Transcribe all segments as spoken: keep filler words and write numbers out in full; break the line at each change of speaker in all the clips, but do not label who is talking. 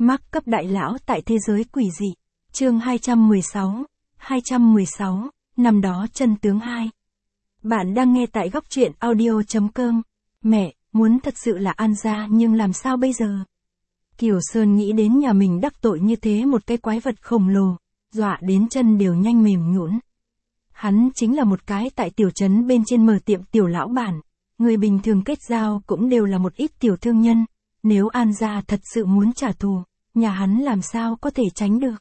Mác cấp đại lão tại thế giới quỷ dị. Chương hai trăm mười sáu. hai trăm mười sáu, năm đó chân tướng hai. Bạn đang nghe tại góc truyện audio chấm com. Mẹ, muốn thật sự là An gia nhưng làm sao bây giờ? Kiều Sơn nghĩ đến nhà mình đắc tội như thế một cái quái vật khổng lồ, dọa đến chân đều nhanh mềm nhũn. Hắn chính là một cái tại tiểu trấn bên trên mở tiệm tiểu lão bản, người bình thường kết giao cũng đều là một ít tiểu thương nhân, nếu An gia thật sự muốn trả thù, nhà hắn làm sao có thể tránh được.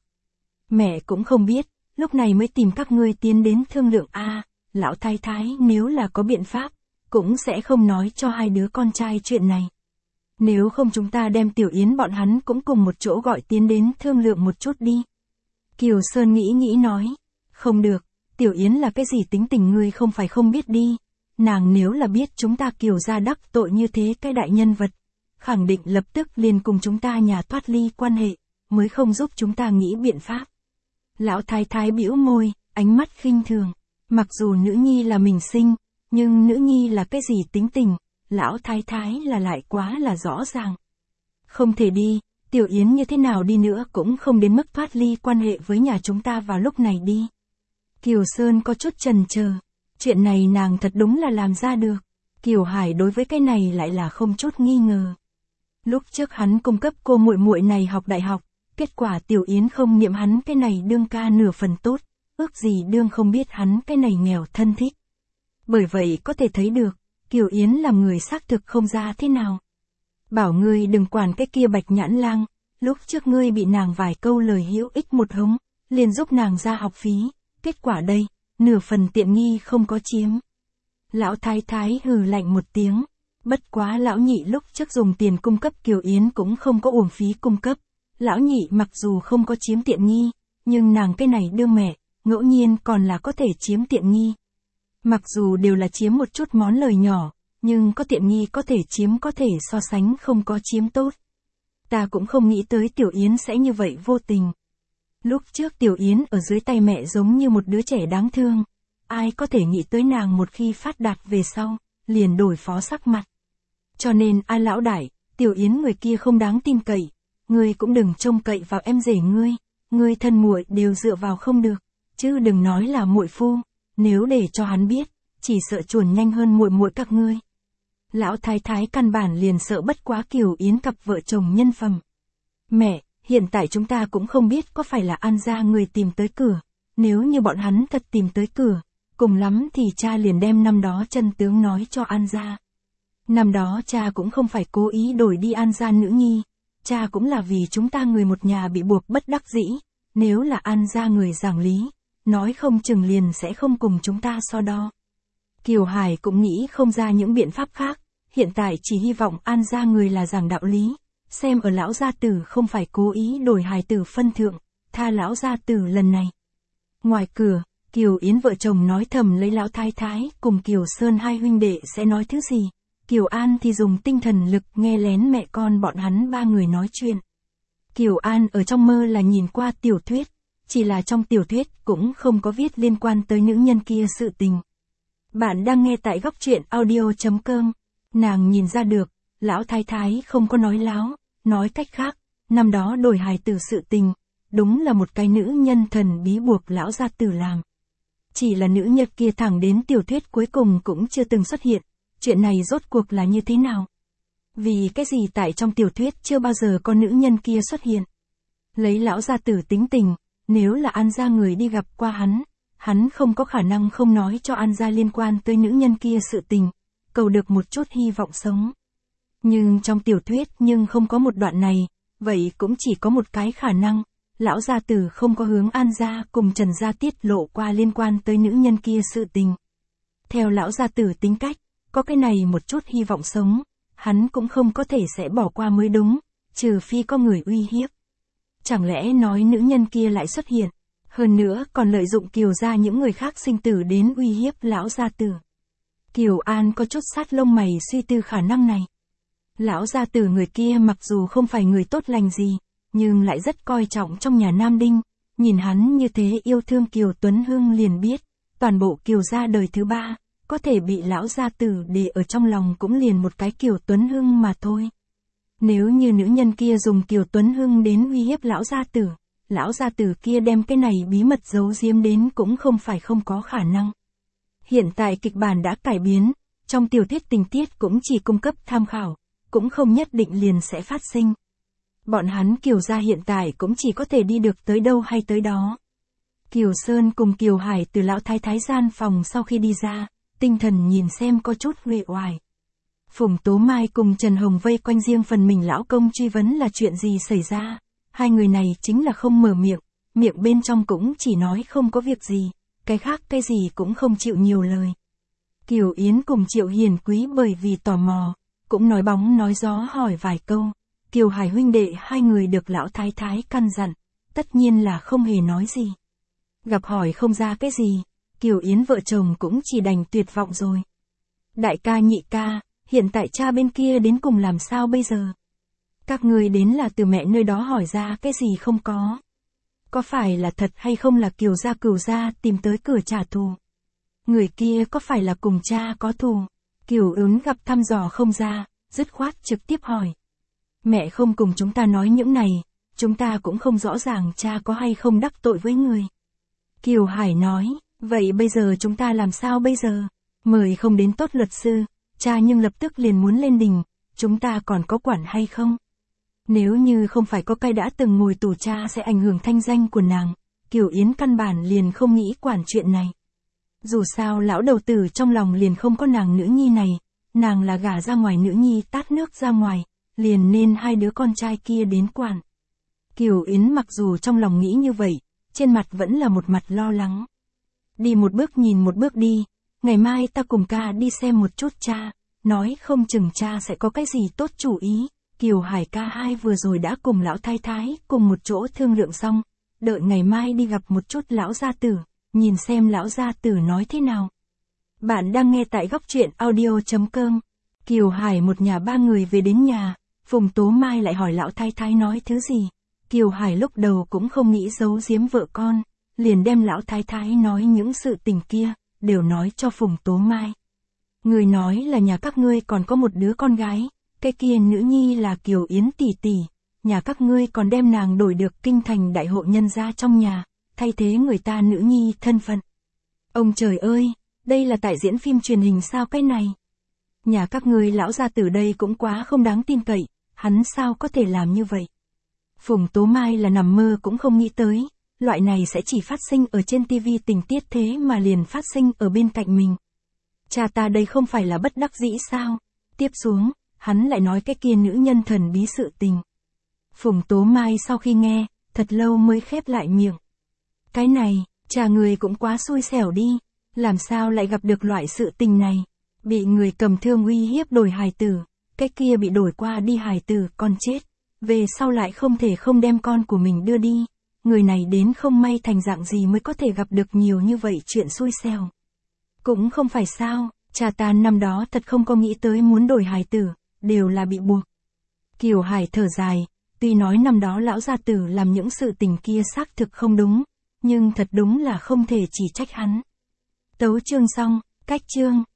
Mẹ cũng không biết, lúc này mới tìm các ngươi tiến đến thương lượng a, à, lão thái thái nếu là có biện pháp, cũng sẽ không nói cho hai đứa con trai chuyện này. Nếu không chúng ta đem Tiểu Yến bọn hắn cũng cùng một chỗ gọi tiến đến thương lượng một chút đi. Kiều Sơn nghĩ nghĩ nói, không được, Tiểu Yến là cái gì tính tình ngươi không phải không biết đi, nàng nếu là biết chúng ta Kiều gia đắc tội như thế cái đại nhân vật, khẳng định lập tức liền cùng chúng ta nhà thoát ly quan hệ, mới không giúp chúng ta nghĩ biện pháp. Lão thái thái bĩu môi, ánh mắt khinh thường, mặc dù nữ nhi là mình sinh, nhưng nữ nhi là cái gì tính tình, lão thái thái là lại quá là rõ ràng. Không thể đi, Tiểu Yến như thế nào đi nữa cũng không đến mức thoát ly quan hệ với nhà chúng ta vào lúc này đi. Kiều Sơn có chút chần chờ, chuyện này nàng thật đúng là làm ra được. Kiều Hải đối với cái này lại là không chút nghi ngờ. Lúc trước hắn cung cấp cô muội muội này học đại học, kết quả Tiểu Yến không niệm hắn cái này đương ca nửa phần tốt, ước gì đương không biết hắn cái này nghèo thân thích. Bởi vậy có thể thấy được, Kiều Yến làm người xác thực không ra thế nào. Bảo ngươi đừng quản cái kia Bạch Nhãn Lang, lúc trước ngươi bị nàng vài câu lời hữu ích một hống, liền giúp nàng ra học phí, kết quả đây, nửa phần tiện nghi không có chiếm. Lão thái thái hừ lạnh một tiếng, bất quá lão nhị lúc trước dùng tiền cung cấp Kiều Yến cũng không có uổng phí cung cấp. Lão nhị mặc dù không có chiếm tiện nghi, nhưng nàng cái này đương mẹ, ngẫu nhiên còn là có thể chiếm tiện nghi. Mặc dù đều là chiếm một chút món lời nhỏ, nhưng có tiện nghi có thể chiếm có thể so sánh không có chiếm tốt. Ta cũng không nghĩ tới Tiểu Yến sẽ như vậy vô tình. Lúc trước Tiểu Yến ở dưới tay mẹ giống như một đứa trẻ đáng thương, ai có thể nghĩ tới nàng một khi phát đạt về sau, liền đổi phó sắc mặt. Cho nên ai lão đại, Tiểu Yến người kia không đáng tin cậy. Ngươi cũng đừng trông cậy vào em rể ngươi, ngươi thân muội đều dựa vào không được, chứ đừng nói là muội phu, nếu để cho hắn biết, chỉ sợ chuồn nhanh hơn muội muội các ngươi. Lão thái thái căn bản liền sợ bất quá Kiều Yến cặp vợ chồng nhân phẩm. Mẹ, hiện tại chúng ta cũng không biết có phải là An gia người tìm tới cửa, nếu như bọn hắn thật tìm tới cửa, cùng lắm thì cha liền đem năm đó chân tướng nói cho An gia. Năm đó cha cũng không phải cố ý đổi đi An gia nữ nhi. Cha cũng là vì chúng ta người một nhà bị buộc bất đắc dĩ, nếu là An gia người giảng lý, nói không chừng liền sẽ không cùng chúng ta so đo. Kiều Hải cũng nghĩ không ra những biện pháp khác, hiện tại chỉ hy vọng An gia người là giảng đạo lý, xem ở lão gia tử không phải cố ý đổi hài tử phân thượng, tha lão gia tử lần này. Ngoài cửa, Kiều Yến vợ chồng nói thầm lấy lão thái thái cùng Kiều Sơn hai huynh đệ sẽ nói thứ gì. Kiều An thì dùng tinh thần lực nghe lén mẹ con bọn hắn ba người nói chuyện. Kiều An ở trong mơ là nhìn qua tiểu thuyết, chỉ là trong tiểu thuyết cũng không có viết liên quan tới nữ nhân kia sự tình. Bạn đang nghe tại góc truyện audio chấm com, nàng nhìn ra được, lão thái thái không có nói láo, nói cách khác, năm đó đổi hài tử sự tình, đúng là một cái nữ nhân thần bí buộc lão gia tử làm. Chỉ là nữ nhân kia thẳng đến tiểu thuyết cuối cùng cũng chưa từng xuất hiện. Chuyện này rốt cuộc là như thế nào? Vì cái gì tại trong tiểu thuyết chưa bao giờ có nữ nhân kia xuất hiện? Lấy lão gia tử tính tình, nếu là An gia người đi gặp qua hắn, hắn không có khả năng không nói cho An gia liên quan tới nữ nhân kia sự tình, cầu được một chút hy vọng sống. Nhưng trong tiểu thuyết nhưng không có một đoạn này, vậy cũng chỉ có một cái khả năng, lão gia tử không có hướng An gia cùng Trần gia tiết lộ qua liên quan tới nữ nhân kia sự tình. Theo lão gia tử tính cách, có cái này một chút hy vọng sống, hắn cũng không có thể sẽ bỏ qua mới đúng, trừ phi có người uy hiếp. Chẳng lẽ nói nữ nhân kia lại xuất hiện, hơn nữa còn lợi dụng Kiều gia những người khác sinh tử đến uy hiếp lão gia tử. Kiều An có chút sát lông mày suy tư khả năng này. Lão gia tử người kia mặc dù không phải người tốt lành gì, nhưng lại rất coi trọng trong nhà Nam Đinh, nhìn hắn như thế yêu thương Kiều Tuấn Hưng liền biết, toàn bộ Kiều gia đời thứ ba. Có thể bị lão gia tử để ở trong lòng cũng liền một cái Kiều Tuấn Hưng mà thôi. Nếu như nữ nhân kia dùng Kiều Tuấn Hưng đến uy hiếp lão gia tử, lão gia tử kia đem cái này bí mật giấu giếm đến cũng không phải không có khả năng. Hiện tại kịch bản đã cải biến, trong tiểu thuyết tình tiết cũng chỉ cung cấp tham khảo, cũng không nhất định liền sẽ phát sinh. Bọn hắn Kiều gia hiện tại cũng chỉ có thể đi được tới đâu hay tới đó. Kiều Sơn cùng Kiều Hải từ lão thái thái gian phòng sau khi đi ra, tinh thần nhìn xem có chút uể oải. Phùng Tố Mai cùng Trần Hồng vây quanh riêng phần mình lão công truy vấn là chuyện gì xảy ra. Hai người này chính là không mở miệng, miệng bên trong cũng chỉ nói không có việc gì, cái khác cái gì cũng không chịu nhiều lời. Kiều Yến cùng Triệu Hiền Quý bởi vì tò mò, cũng nói bóng nói gió hỏi vài câu. Kiều Hải huynh đệ hai người được lão thái thái căn dặn, tất nhiên là không hề nói gì. Gặp hỏi không ra cái gì, Kiều Yến vợ chồng cũng chỉ đành tuyệt vọng rồi. Đại ca nhị ca, hiện tại cha bên kia đến cùng làm sao bây giờ? Các người đến là từ mẹ nơi đó hỏi ra cái gì không có? Có phải là thật hay không là Kiều gia Cửu gia tìm tới cửa trả thù? Người kia có phải là cùng cha có thù? Kiều Yến gặp thăm dò không ra, dứt khoát trực tiếp hỏi. Mẹ không cùng chúng ta nói những này, chúng ta cũng không rõ ràng cha có hay không đắc tội với người. Kiều Hải nói, vậy bây giờ chúng ta làm sao bây giờ? Mời không đến tốt luật sư, cha nhưng lập tức liền muốn lên đình, chúng ta còn có quản hay không? Nếu như không phải có cái đã từng ngồi tù cha sẽ ảnh hưởng thanh danh của nàng, Kiều Yến căn bản liền không nghĩ quản chuyện này. Dù sao lão đầu tử trong lòng liền không có nàng nữ nhi này, nàng là gả ra ngoài nữ nhi tát nước ra ngoài, liền nên hai đứa con trai kia đến quản. Kiều Yến mặc dù trong lòng nghĩ như vậy, trên mặt vẫn là một mặt lo lắng. Đi một bước nhìn một bước đi, ngày mai ta cùng ca đi xem một chút cha, nói không chừng cha sẽ có cái gì tốt chủ ý. Kiều Hải ca hai vừa rồi đã cùng lão thái thái cùng một chỗ thương lượng xong, đợi ngày mai đi gặp một chút lão gia tử, nhìn xem lão gia tử nói thế nào. Bạn đang nghe tại góc truyện audio chấm com. Kiều Hải một nhà ba người về đến nhà, Phùng Tố Mai lại hỏi lão thái thái nói thứ gì. Kiều Hải lúc đầu cũng không nghĩ giấu giếm vợ con, liền đem lão thái thái nói những sự tình kia, đều nói cho Phùng Tố Mai. Người nói là nhà các ngươi còn có một đứa con gái, cái kia nữ nhi là Kiều Yến tỷ tỷ, nhà các ngươi còn đem nàng đổi được kinh thành đại hộ nhân gia trong nhà, thay thế người ta nữ nhi thân phận. Ông trời ơi, đây là tại diễn phim truyền hình sao cái này? Nhà các ngươi lão gia tử đây cũng quá không đáng tin cậy, hắn sao có thể làm như vậy? Phùng Tố Mai là nằm mơ cũng không nghĩ tới, loại này sẽ chỉ phát sinh ở trên tivi tình tiết thế mà liền phát sinh ở bên cạnh mình. Cha ta đây không phải là bất đắc dĩ sao? Tiếp xuống, hắn lại nói cái kia nữ nhân thần bí sự tình. Phùng Tố Mai sau khi nghe, thật lâu mới khép lại miệng. Cái này, cha người cũng quá xui xẻo đi, làm sao lại gặp được loại sự tình này? Bị người cầm thương uy hiếp đổi hài tử, cái kia bị đổi qua đi hài tử con chết, về sau lại không thể không đem con của mình đưa đi. Người này đến không may thành dạng gì mới có thể gặp được nhiều như vậy chuyện xui xẻo. Cũng không phải sao, cha ta năm đó thật không có nghĩ tới muốn đổi hài tử, đều là bị buộc. Kiều Hải thở dài, tuy nói năm đó lão gia tử làm những sự tình kia xác thực không đúng, nhưng thật đúng là không thể chỉ trách hắn. Tấu chương xong, cách chương.